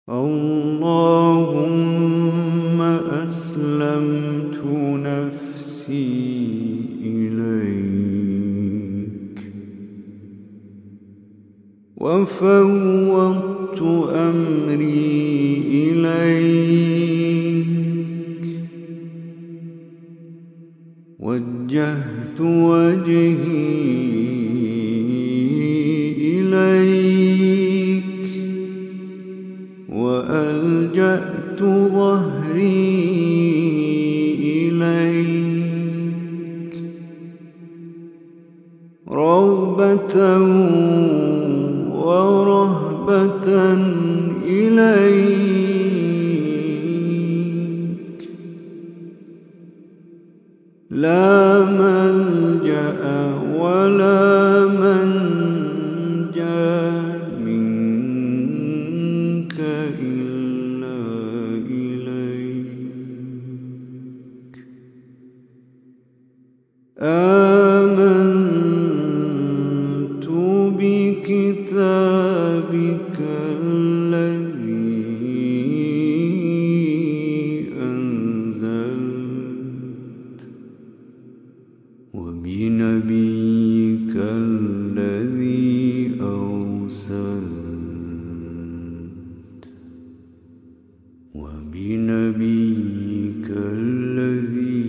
اللهم أسلمت نفسي إليك وفوضت أمري إليك وجهت وجهي إليك وألجأت ظهري إليك رغبة ورهبة إليك لا ملجأ ولا منجا منك إلا إليك آمنت بكتابك الذي أنزلت وبنبيك الذي أرسلت وبنبيك الذي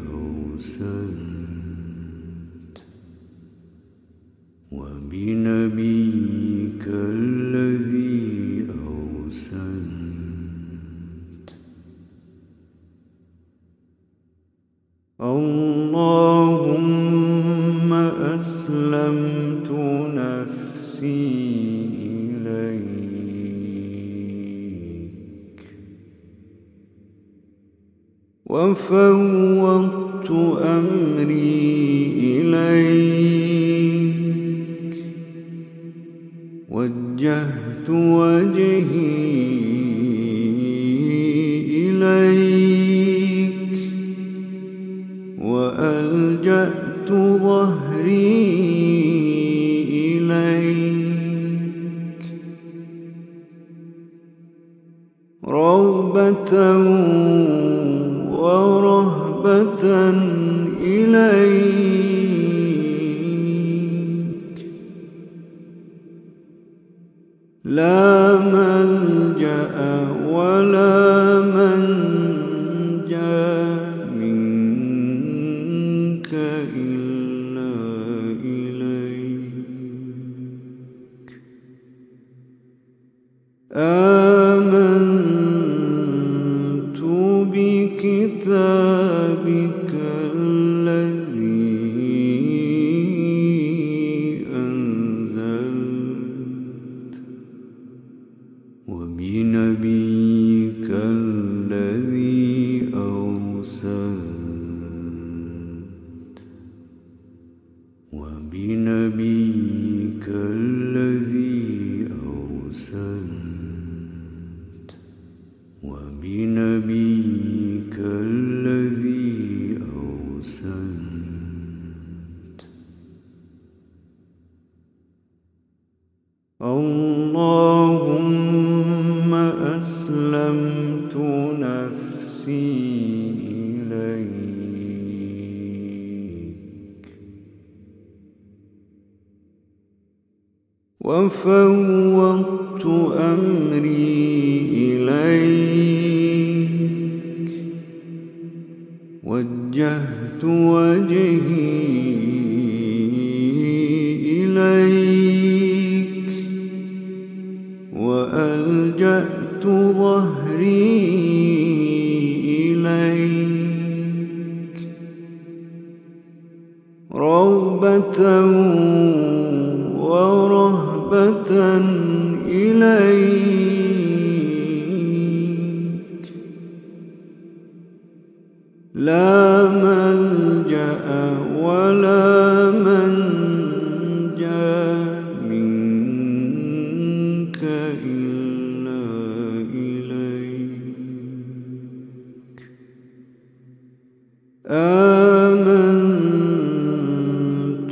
أرسلت وبنبيك الذي أرسلت اللهم أسلمت نفسي إليك وفوضت أمري إليك وجهت وجهي إليك وألجأت ظهري إليك رغبة ورهبة إليك لا ملجأ ولا منجا منك إلا إليك آمنت بكتابك الذي أنزلت وبنبيك الذي أرسلت وبنبيك الذي أرسلت وبنبيك الذي أرسلت اللهم أسلمت نفسي إليك وفوضت أمري إليك وجهت وجهي إليك وألجأت ظهري إليك رغبة ورهبة إليك لا ملجأ ولا منجا منك إلا إليك آمنت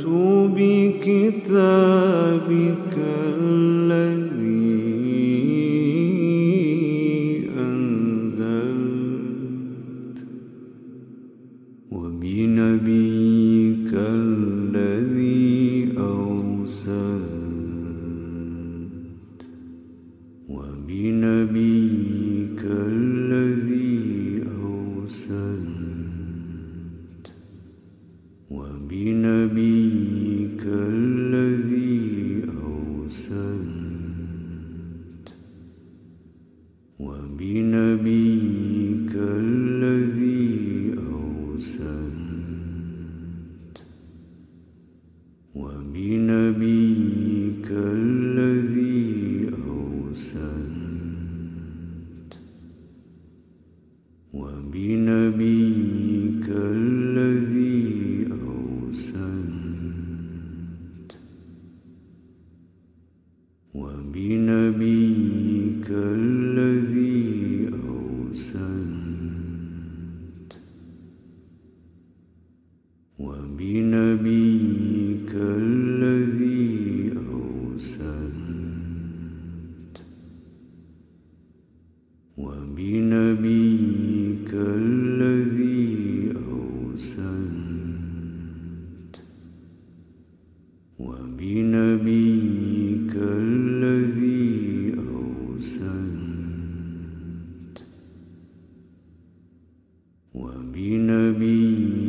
بكتابك الذي وبنبيك الذي أرسلت وبنبيك الذي أرسلت وبنبيك الذي أرسلت وبنبيك الذي أرسلت وبنبيك الذي أرسلت وبنبيك الذي أرسلت وبنبيك الذي أرسلت وبنبيك الذي أرسلت وبنبيك الذي أرسلت وبنبيك الذي أرسلت وبنبيك